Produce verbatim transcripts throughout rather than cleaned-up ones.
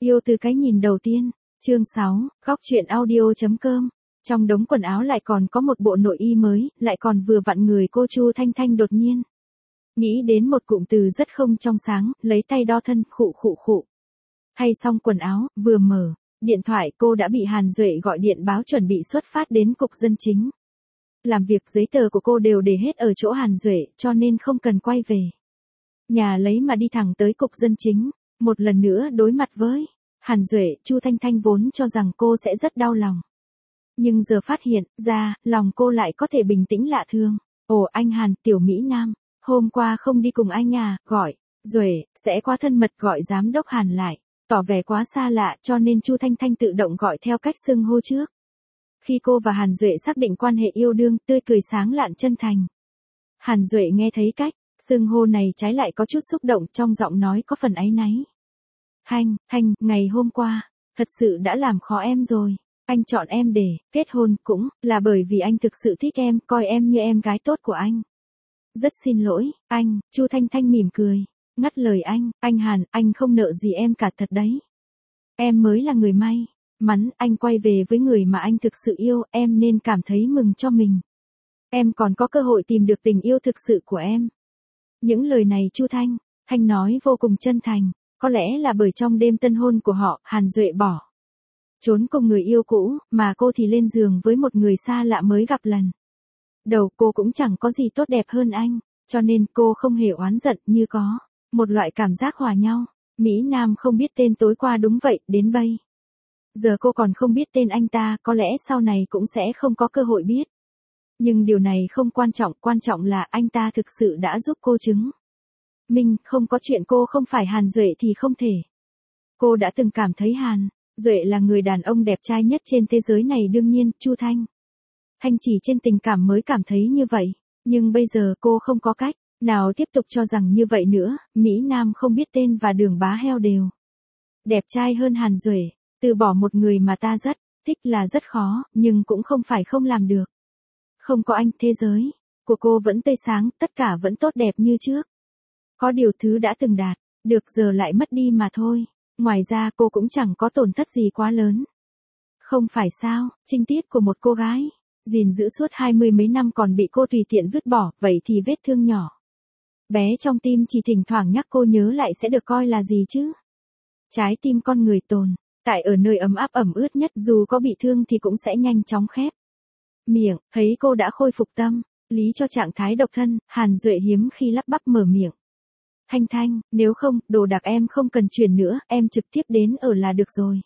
Yêu từ cái nhìn đầu tiên. Chương sáu, góc truyện audio.com. Trong đống quần áo lại còn có một bộ nội y mới, lại còn vừa vặn người cô Chu Thanh Thanh đột nhiên nghĩ đến một cụm từ rất không trong sáng, lấy tay đo thân, khụ khụ khụ. Thay xong quần áo, vừa mở điện thoại cô đã bị Hàn Duệ gọi điện báo chuẩn bị xuất phát đến cục dân chính. Làm việc giấy tờ của cô đều để hết ở chỗ Hàn Duệ, cho nên không cần quay về nhà lấy mà đi thẳng tới cục dân chính. Một lần nữa đối mặt với Hàn Duệ, Chu Thanh Thanh vốn cho rằng cô sẽ rất đau lòng. Nhưng giờ phát hiện ra, lòng cô lại có thể bình tĩnh lạ thường. Ồ anh Hàn, tiểu Mỹ Nam, hôm qua không đi cùng anh à, gọi, Duệ, sẽ quá thân mật gọi giám đốc Hàn lại. Tỏ vẻ quá xa lạ cho nên Chu Thanh Thanh tự động gọi theo cách xưng hô trước. Khi cô và Hàn Duệ xác định quan hệ yêu đương, tươi cười sáng lạn chân thành. Hàn Duệ nghe thấy cách xưng hô này trái lại có chút xúc động, trong giọng nói có phần áy náy. Thanh, Thanh, ngày hôm qua, thật sự đã làm khó em rồi. Anh chọn em để kết hôn cũng là bởi vì anh thực sự thích em, coi em như em gái tốt của anh. Rất xin lỗi, anh. Chu Thanh Thanh mỉm cười, ngắt lời anh, anh Hàn, anh không nợ gì em cả thật đấy. Em mới là người may mắn anh quay về với người mà anh thực sự yêu, em nên cảm thấy mừng cho mình. Em còn có cơ hội tìm được tình yêu thực sự của em. Những lời này Chu Thanh Thanh nói vô cùng chân thành, có lẽ là bởi trong đêm tân hôn của họ, Hàn Duệ bỏ trốn cùng người yêu cũ, mà cô thì lên giường với một người xa lạ mới gặp lần đầu. Cô cũng chẳng có gì tốt đẹp hơn anh, cho nên cô không hề oán giận, như có một loại cảm giác hòa nhau. Mỹ Nam không biết tên tối qua đúng vậy, đến bây giờ cô còn không biết tên anh ta, có lẽ sau này cũng sẽ không có cơ hội biết. Nhưng điều này không quan trọng, quan trọng là anh ta thực sự đã giúp cô chứng minh không có chuyện cô không phải Hàn Duệ thì không thể. Cô đã từng cảm thấy Hàn Duệ là người đàn ông đẹp trai nhất trên thế giới này, đương nhiên, Chu Thanh Thanh chỉ trên tình cảm mới cảm thấy như vậy. Nhưng bây giờ cô không có cách nào tiếp tục cho rằng như vậy nữa. Mỹ Nam không biết tên và Đường Bá Heo đều đẹp trai hơn Hàn Duệ. Từ bỏ một người mà ta rất thích là rất khó, nhưng cũng không phải không làm được. Không có anh, thế giới của cô vẫn tươi sáng, tất cả vẫn tốt đẹp như trước. Có điều thứ đã từng đạt được giờ lại mất đi mà thôi. Ngoài ra cô cũng chẳng có tổn thất gì quá lớn. Không phải sao, trinh tiết của một cô gái gìn giữ suốt hai mươi mấy năm còn bị cô tùy tiện vứt bỏ, vậy thì vết thương nhỏ bé trong tim chỉ thỉnh thoảng nhắc cô nhớ lại sẽ được coi là gì chứ? Trái tim con người tồn tại ở nơi ấm áp ẩm ướt nhất, dù có bị thương thì cũng sẽ nhanh chóng khép miệng. Thấy cô đã khôi phục tâm lý cho trạng thái độc thân, Hàn Duệ hiếm khi lắp bắp mở miệng. Thanh Thanh, nếu không, đồ đạc em không cần chuyển nữa, em trực tiếp đến ở là được rồi.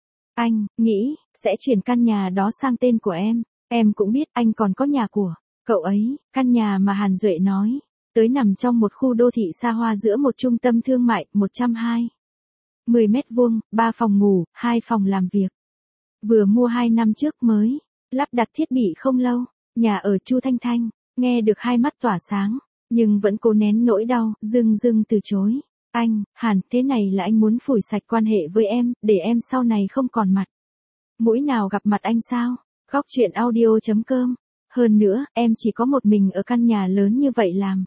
Anh nghĩ sẽ chuyển căn nhà đó sang tên của em. Em cũng biết anh còn có nhà của cậu ấy. Căn nhà mà Hàn Duệ nói tới nằm trong một khu đô thị xa hoa giữa một trung tâm thương mại, một trăm hai mươi mét vuông, ba phòng ngủ, hai phòng làm việc. Vừa mua hai năm trước mới lắp đặt thiết bị không lâu. Nhà ở Chu Thanh Thanh nghe được hai mắt tỏa sáng, nhưng vẫn cố nén nỗi đau, dưng dưng từ chối. Anh, Hàn, thế này là anh muốn phủi sạch quan hệ với em, để em sau này không còn mặt mũi nào gặp mặt anh sao? Góc truyện audio.com. Hơn nữa, em chỉ có một mình ở căn nhà lớn như vậy làm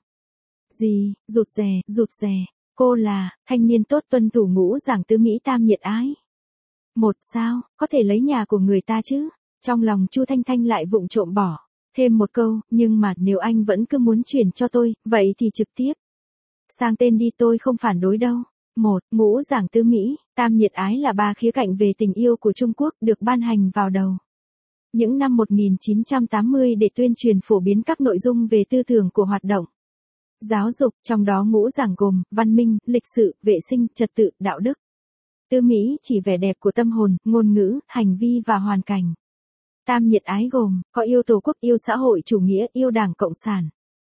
gì? Rụt rè, rụt rè. Cô là thanh niên tốt tuân thủ ngũ giảng tứ Mỹ tam nhiệt ái. Một sao, có thể lấy nhà của người ta chứ? Trong lòng Chu Thanh Thanh lại vụng trộm bỏ thêm một câu, nhưng mà nếu anh vẫn cứ muốn chuyển cho tôi, vậy thì trực tiếp sang tên đi, tôi không phản đối đâu. Một, ngũ giảng tứ Mỹ, tam nhiệt ái là ba khía cạnh về tình yêu của Trung Quốc, được ban hành vào đầu những năm một nghìn chín trăm tám mươi để tuyên truyền phổ biến các nội dung về tư tưởng của hoạt động giáo dục, trong đó ngũ giảng gồm văn minh, lịch sự, vệ sinh, trật tự, đạo đức. Tứ Mỹ chỉ vẻ đẹp của tâm hồn, ngôn ngữ, hành vi và hoàn cảnh. Tam nhiệt ái gồm có yêu Tổ quốc, yêu xã hội chủ nghĩa, yêu Đảng Cộng sản.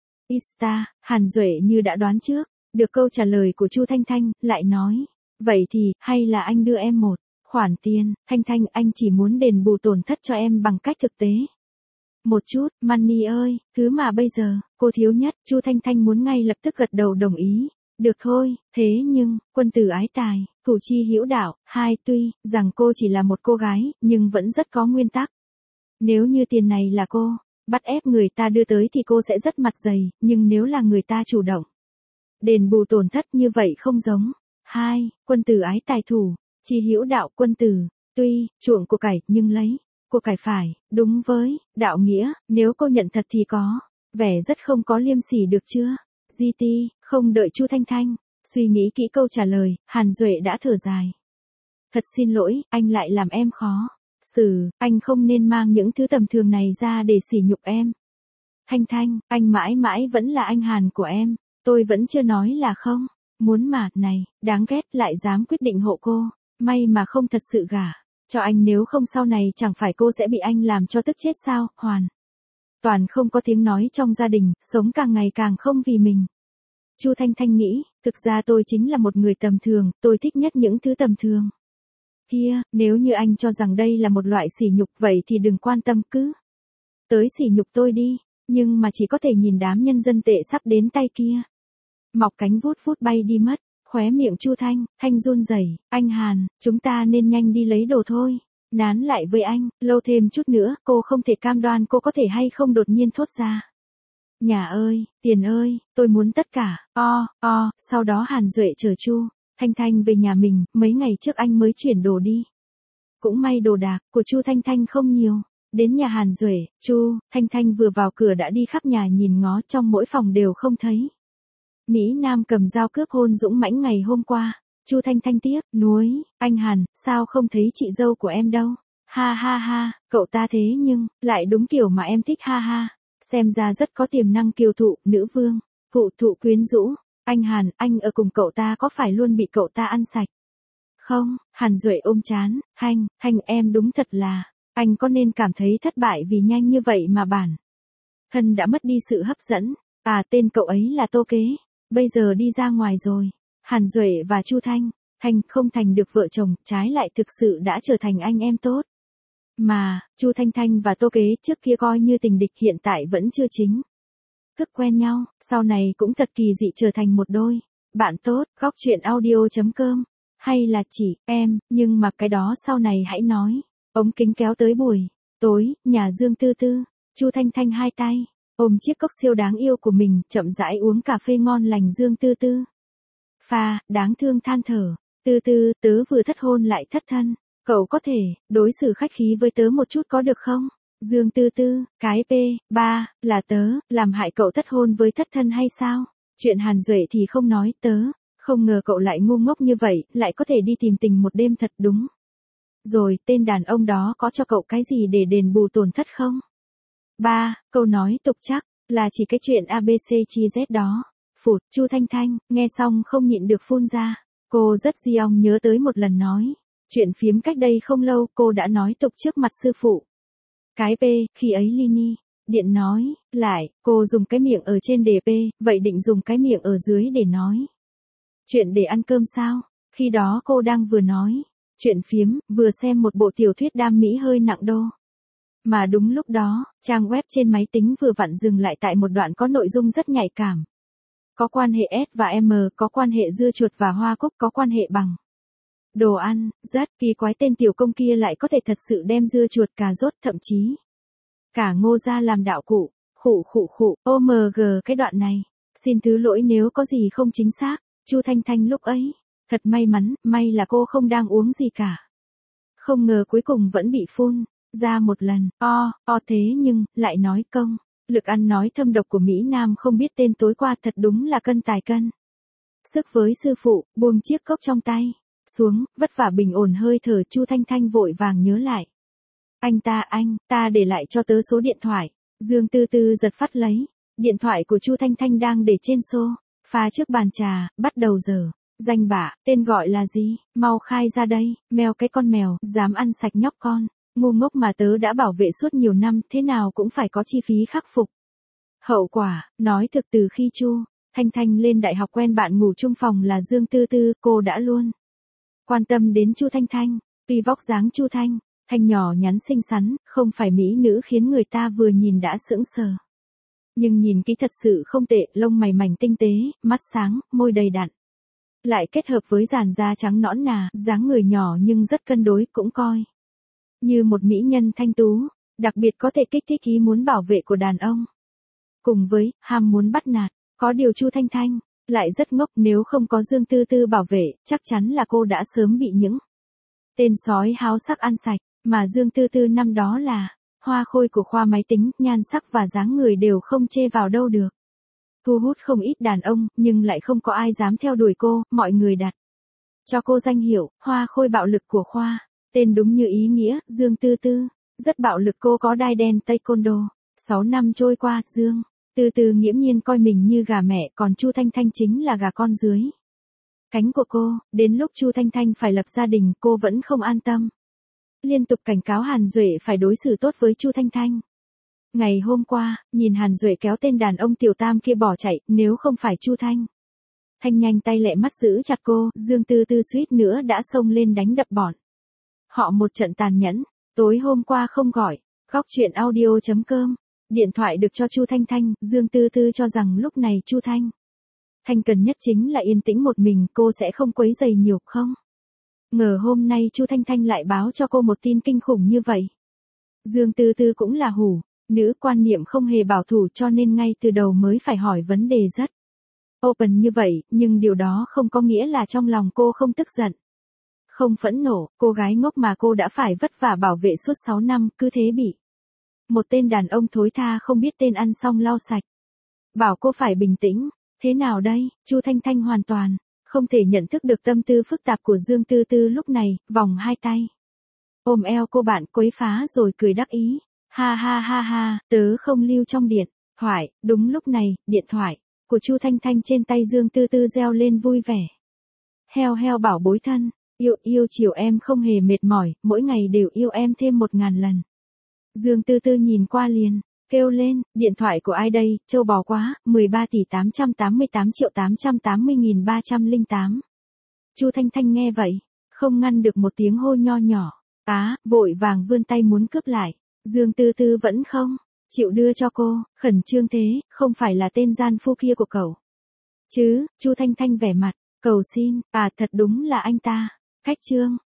Ista, Hàn Duệ như đã đoán trước được câu trả lời của Chu Thanh Thanh, lại nói, vậy thì, hay là anh đưa em một khoản tiền. Thanh Thanh, anh chỉ muốn đền bù tổn thất cho em bằng cách thực tế một chút. Money ơi, thứ mà bây giờ cô thiếu nhất. Chu Thanh Thanh muốn ngay lập tức gật đầu đồng ý. Được thôi, thế nhưng, quân tử ái tài, thủ chi hữu đạo. Hai, tuy rằng cô chỉ là một cô gái, nhưng vẫn rất có nguyên tắc. Nếu như tiền này là cô bắt ép người ta đưa tới thì cô sẽ rất mặt dày, nhưng nếu là người ta chủ động đền bù tổn thất như vậy không giống. Hai, quân tử ái tài thủ Chi hữu đạo quân tử, tuy, chuộng của cải, nhưng lấy, của cải phải, đúng với, đạo nghĩa, nếu cô nhận thật thì có, vẻ rất không có liêm sỉ được chưa? giê tê, không đợi Chu Thanh Thanh, suy nghĩ kỹ câu trả lời, Hàn Duệ đã thở dài. Thật xin lỗi, anh lại làm em khó. Xử, anh không nên mang những thứ tầm thường này ra để sỉ nhục em. Thanh Thanh, anh mãi mãi vẫn là anh Hàn của em, tôi vẫn chưa nói là không. Muốn mà, này, đáng ghét lại dám quyết định hộ cô, may mà không thật sự gả cho anh, nếu không sau này chẳng phải cô sẽ bị anh làm cho tức chết sao? Hoàn toàn không có tiếng nói trong gia đình, sống càng ngày càng không vì mình. Chu Thanh Thanh nghĩ, thực ra tôi chính là một người tầm thường, tôi thích nhất những thứ tầm thường. Kia, nếu như anh cho rằng đây là một loại sỉ nhục vậy thì đừng quan tâm, cứ tới sỉ nhục tôi đi, nhưng mà chỉ có thể nhìn đám nhân dân tệ sắp đến tay kia. Mọc cánh vút vút bay đi mất, khóe miệng Chu Thanh, Thanh run rẩy, anh Hàn, chúng ta nên nhanh đi lấy đồ thôi. Nán lại với anh, lâu thêm chút nữa, cô không thể cam đoan cô có thể hay không đột nhiên thốt ra. Nhà ơi, tiền ơi, tôi muốn tất cả, o, o, sau đó Hàn Duệ chở Chu Thanh Thanh về nhà mình, mấy ngày trước anh mới chuyển đồ đi. Cũng may đồ đạc của Chu Thanh Thanh không nhiều. Đến nhà Hàn Duệ, Chu Thanh Thanh vừa vào cửa đã đi khắp nhà nhìn ngó, trong mỗi phòng đều không thấy. Mỹ Nam cầm dao cướp hôn dũng mãnh ngày hôm qua. Chu Thanh Thanh tiếp, nuối, anh Hàn, sao không thấy chị dâu của em đâu? Ha ha ha, cậu ta thế nhưng, lại đúng kiểu mà em thích, ha ha. Xem ra rất có tiềm năng kiều thụ, nữ vương, phụ thụ quyến rũ. Anh Hàn, anh ở cùng cậu ta có phải luôn bị cậu ta ăn sạch? Không, Hàn Duệ ôm chán, Thanh, Thanh em đúng thật là, anh có nên cảm thấy thất bại vì nhanh như vậy mà bản thân đã mất đi sự hấp dẫn. À, tên cậu ấy là Tô Kế, bây giờ đi ra ngoài rồi. Hàn Duệ và Chu Thanh, Thanh không thành được vợ chồng, trái lại thực sự đã trở thành anh em tốt. Mà, Chu Thanh Thanh và Tô Kế trước kia coi như tình địch, hiện tại vẫn chưa chính thức quen nhau, sau này cũng thật kỳ dị trở thành một đôi bạn tốt. Góc truyện audio chấm com, hay là chỉ em, nhưng mà cái đó sau này hãy nói. Ống kính kéo tới buổi tối, nhà Dương Tư Tư, Chu Thanh Thanh hai tay ôm chiếc cốc siêu đáng yêu của mình, chậm rãi uống cà phê ngon lành. Dương Tư Tư pha, đáng thương than thở, Tư Tư, tớ vừa thất hôn lại thất thân, cậu có thể đối xử khách khí với tớ một chút có được không? Dương Tư Tư, cái P, ba, là tớ, làm hại cậu thất hôn với thất thân hay sao? Chuyện Hàn Duệ thì không nói, tớ không ngờ cậu lại ngu ngốc như vậy, lại có thể đi tìm tình một đêm thật đúng. Rồi, tên đàn ông đó có cho cậu cái gì để đền bù tổn thất không? Ba, câu nói tục chắc là chỉ cái chuyện a bê xê chi dét đó. Phụt, Chu Thanh Thanh, nghe xong không nhịn được phun ra. Cô rất di ong nhớ tới một lần nói chuyện phiếm cách đây không lâu, cô đã nói tục trước mặt sư phụ. Cái P, khi ấy Lini điện nói lại, cô dùng cái miệng ở trên để P, vậy định dùng cái miệng ở dưới để nói chuyện để ăn cơm sao? Khi đó cô đang vừa nói chuyện phiếm, vừa xem một bộ tiểu thuyết đam mỹ hơi nặng đô. Mà đúng lúc đó, trang web trên máy tính vừa vặn dừng lại tại một đoạn có nội dung rất nhạy cảm. Có quan hệ S và M, có quan hệ dưa chuột và hoa cúc, có quan hệ bằng đồ ăn. Rất kỳ quái, tên tiểu công kia lại có thể thật sự đem dưa chuột, cà rốt, thậm chí cả ngô ra làm đạo cụ. Khụ khụ khụ, ô em giê cái đoạn này. Xin thứ lỗi nếu có gì không chính xác. Chu Thanh Thanh lúc ấy thật may mắn, may là cô không đang uống gì cả. Không ngờ cuối cùng vẫn bị phun ra một lần, o, o thế nhưng, lại nói công. Lực ăn nói thâm độc của Mỹ Nam không biết tên tối qua thật đúng là cân tài cân sức với sư phụ, buông chiếc cốc trong tay xuống, vất vả bình ổn hơi thở. Chu Thanh Thanh vội vàng nhớ lại. Anh ta, anh, ta để lại cho tớ số điện thoại. Dương Tư Tư giật phát lấy điện thoại của Chu Thanh Thanh đang để trên sofa trước bàn trà, bắt đầu giờ. Danh bạ, tên gọi là gì? Mau khai ra đây, mèo cái con mèo, dám ăn sạch nhóc con. Ngu ngốc mà tớ đã bảo vệ suốt nhiều năm, thế nào cũng phải có chi phí khắc phục. Hậu quả, nói thực từ khi Chu Thanh Thanh lên đại học quen bạn ngủ chung phòng là Dương Tư Tư, cô đã luôn quan tâm đến Chu Thanh Thanh. Tuy vóc dáng Chu Thanh Thanh nhỏ nhắn xinh xắn, không phải mỹ nữ khiến người ta vừa nhìn đã sững sờ. Nhưng nhìn kỹ thật sự không tệ, lông mày mảnh tinh tế, mắt sáng, môi đầy đặn. Lại kết hợp với làn da trắng nõn nà, dáng người nhỏ nhưng rất cân đối, cũng coi như một mỹ nhân thanh tú, đặc biệt có thể kích thích ý muốn bảo vệ của đàn ông. Cùng với ham muốn bắt nạt, có điều Chu Thanh Thanh lại rất ngốc, nếu không có Dương Tư Tư bảo vệ, chắc chắn là cô đã sớm bị những Tên sói háo sắc ăn sạch, mà Dương Tư Tư năm đó là hoa khôi của khoa máy tính, nhan sắc và dáng người đều không chê vào đâu được. Thu hút không ít đàn ông, nhưng lại không có ai dám theo đuổi cô, mọi người đặt cho cô danh hiệu, hoa khôi bạo lực của khoa. Tên đúng như ý nghĩa, Dương Tư Tư. Rất bạo lực, cô có đai đen taekwondo. Sáu năm trôi qua, Dương Tư Tư nghiễm nhiên coi mình như gà mẹ, còn Chu Thanh Thanh chính là gà con dưới cánh của cô. Đến lúc Chu Thanh Thanh phải lập gia đình, cô vẫn không an tâm. Liên tục cảnh cáo Hàn Duệ phải đối xử tốt với Chu Thanh Thanh. Ngày hôm qua, nhìn Hàn Duệ kéo tên đàn ông tiểu tam kia bỏ chạy, nếu không phải Chu Thanh Thanh nhanh tay lẹ mắt giữ chặt cô, Dương Tư Tư suýt nữa đã xông lên đánh đập bọn họ một trận tàn nhẫn. Tối hôm qua không gọi, góc chuyện audio chấm com. Điện thoại được cho Chu Thanh Thanh, Dương Tư Tư cho rằng lúc này Chu Thanh Thanh cần nhất chính là yên tĩnh một mình, cô sẽ không quấy rầy nhiều, không ngờ hôm nay Chu Thanh Thanh lại báo cho cô một tin kinh khủng như vậy. Dương Tư Tư cũng là hủ, nữ quan niệm không hề bảo thủ, cho nên ngay từ đầu mới phải hỏi vấn đề rất open như vậy, nhưng điều đó không có nghĩa là trong lòng cô không tức giận, không phẫn nộ. Cô gái ngốc mà cô đã phải vất vả bảo vệ suốt sáu năm, cứ thế bị một tên đàn ông thối tha không biết tên ăn xong lau sạch. Bảo cô phải bình tĩnh, thế nào đây? Chu Thanh Thanh hoàn toàn không thể nhận thức được tâm tư phức tạp của Dương Tư Tư lúc này, vòng hai tay ôm eo cô bạn quấy phá rồi cười đắc ý. Ha ha ha ha, tớ không lưu trong điện thoại. Đúng lúc này, điện thoại của Chu Thanh Thanh trên tay Dương Tư Tư reo lên vui vẻ. Heo heo bảo bối thân, yêu yêu chiều em không hề mệt mỏi, mỗi ngày đều yêu em thêm một ngàn lần. Dương Tư Tư nhìn qua liền kêu lên, điện thoại của ai đây, châu bò quá, mười ba tỷ tám trăm tám mươi tám triệu tám trăm tám mươi nghìn ba trăm lẻ tám. Chu Thanh Thanh nghe vậy, không ngăn được một tiếng hô nho nhỏ. Á, vội vàng vươn tay muốn cướp lại. Dương Tư Tư vẫn không chịu đưa cho cô, khẩn trương thế, không phải là tên gian phu kia của cậu chứ? Chu Thanh Thanh vẻ mặt cầu xin, à thật đúng là anh ta. Cách trương